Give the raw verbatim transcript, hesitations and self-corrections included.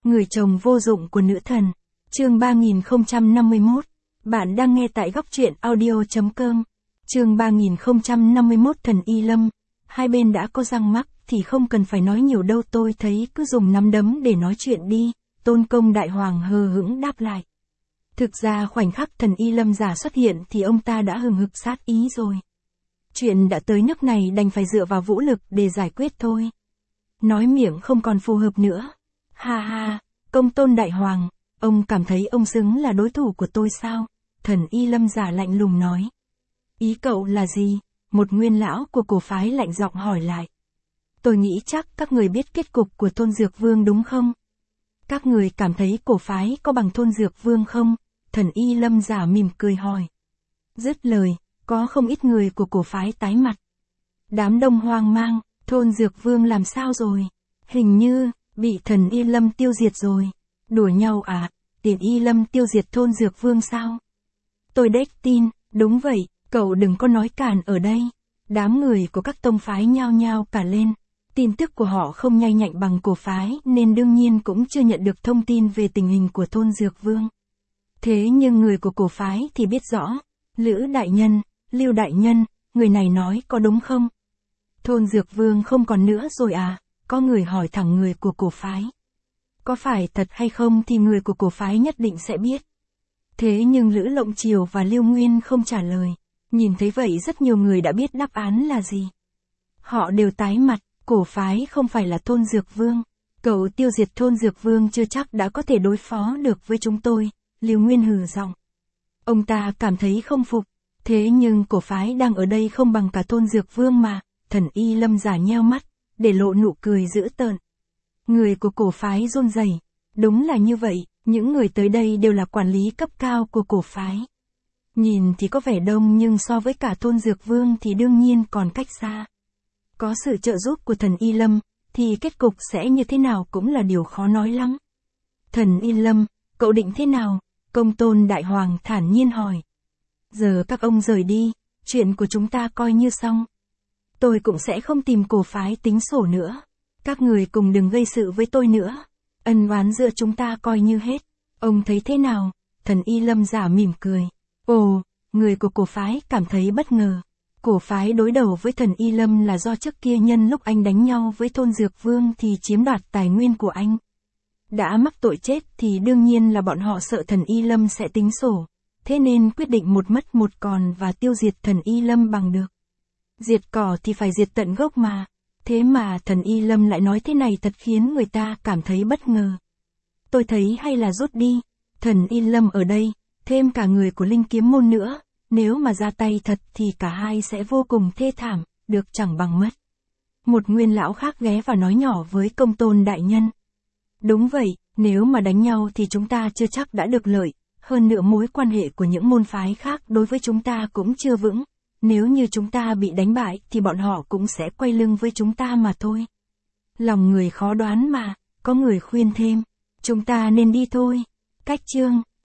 Người chồng vô dụng của nữ thần. Chương ba nghìn không trăm năm mươi mốt. Bạn đang nghe tại góc truyện audio chấm com. Chương ba nghìn không trăm năm mươi mốt Thần Y Lâm. Hai bên đã có răng mắc thì không cần phải nói nhiều đâu, tôi thấy cứ dùng nắm đấm để nói chuyện đi. Tôn Công Đại Hoàng hờ hững đáp lại. Thực ra khoảnh khắc Thần Y Lâm giả xuất hiện thì ông ta đã hừng hực sát ý rồi. Chuyện đã tới nước này đành phải dựa vào vũ lực để giải quyết thôi. Nói miệng không còn phù hợp nữa. Ha ha, Công Tôn Đại Hoàng, ông cảm thấy ông xứng là đối thủ của tôi sao? Thần Y Lâm giả lạnh lùng nói. Ý cậu là gì? Một nguyên lão của cổ phái lạnh giọng hỏi lại. Tôi nghĩ chắc các người biết kết cục của Thôn Dược Vương đúng không? Các người cảm thấy cổ phái có bằng Thôn Dược Vương không? Thần Y Lâm giả mỉm cười hỏi. Dứt lời, có không ít người của cổ phái tái mặt. Đám đông hoang mang, Thôn Dược Vương làm sao rồi? Hình như, bị Thần Y Lâm tiêu diệt rồi. Đùa nhau à? Tiền Y Lâm tiêu diệt Thôn Dược Vương sao? Tôi đếch tin, đúng vậy, cậu đừng có nói càn ở đây. Đám người của các tông phái nhao nhao cả lên. Tin tức của họ không nhanh nhạy bằng cổ phái nên đương nhiên cũng chưa nhận được thông tin về tình hình của Thôn Dược Vương. Thế nhưng người của cổ phái thì biết rõ. Lữ Đại Nhân, Lưu Đại Nhân, người này nói có đúng không? Thôn Dược Vương không còn nữa rồi à? Có người hỏi thẳng người của cổ phái. Có phải thật hay không thì người của cổ phái nhất định sẽ biết. Thế nhưng Lữ Lộng Triều và Lưu Nguyên không trả lời. Nhìn thấy vậy rất nhiều người đã biết đáp án là gì. Họ đều tái mặt, cổ phái không phải là Thôn Dược Vương. Cậu tiêu diệt Thôn Dược Vương chưa chắc đã có thể đối phó được với chúng tôi. Lưu Nguyên hừ giọng. Ông ta cảm thấy không phục. Thế nhưng cổ phái đang ở đây không bằng cả Thôn Dược Vương mà. Thần Y Lâm giả nheo mắt, để lộ nụ cười dữ tợn. Người của cổ phái run rẩy. Đúng là như vậy, những người tới đây đều là quản lý cấp cao của cổ phái. Nhìn thì có vẻ đông nhưng so với cả Thôn Dược Vương thì đương nhiên còn cách xa. Có sự trợ giúp của Thần Y Lâm, thì kết cục sẽ như thế nào cũng là điều khó nói lắm. Thần Y Lâm, cậu định thế nào? Công Tôn Đại Hoàng thản nhiên hỏi. Giờ các ông rời đi, chuyện của chúng ta coi như xong. Tôi cũng sẽ không tìm cổ phái tính sổ nữa. Các người cùng đừng gây sự với tôi nữa. Ân oán giữa chúng ta coi như hết. Ông thấy thế nào? Thần Y Lâm giả mỉm cười. Ồ, người của cổ phái cảm thấy bất ngờ. Cổ phái đối đầu với Thần Y Lâm là do trước kia nhân lúc anh đánh nhau với Thôn Dược Vương thì chiếm đoạt tài nguyên của anh. Đã mắc tội chết thì đương nhiên là bọn họ sợ Thần Y Lâm sẽ tính sổ. Thế nên quyết định một mất một còn và tiêu diệt Thần Y Lâm bằng được. Diệt cỏ thì phải diệt tận gốc mà. Thế mà Thần Y Lâm lại nói thế này thật khiến người ta cảm thấy bất ngờ. Tôi thấy hay là rút đi. Thần Y Lâm ở đây, thêm cả người của Linh Kiếm Môn nữa. Nếu mà ra tay thật thì cả hai sẽ vô cùng thê thảm, được chẳng bằng mất. Một nguyên lão khác ghé vào nói nhỏ với Công Tôn Đại Nhân. Đúng vậy, nếu mà đánh nhau thì chúng ta chưa chắc đã được lợi. Hơn nữa mối quan hệ của những môn phái khác đối với chúng ta cũng chưa vững. Nếu như chúng ta bị đánh bại thì bọn họ cũng sẽ quay lưng với chúng ta mà thôi. Lòng người khó đoán mà, có người khuyên thêm. Chúng ta nên đi thôi. Cách chương.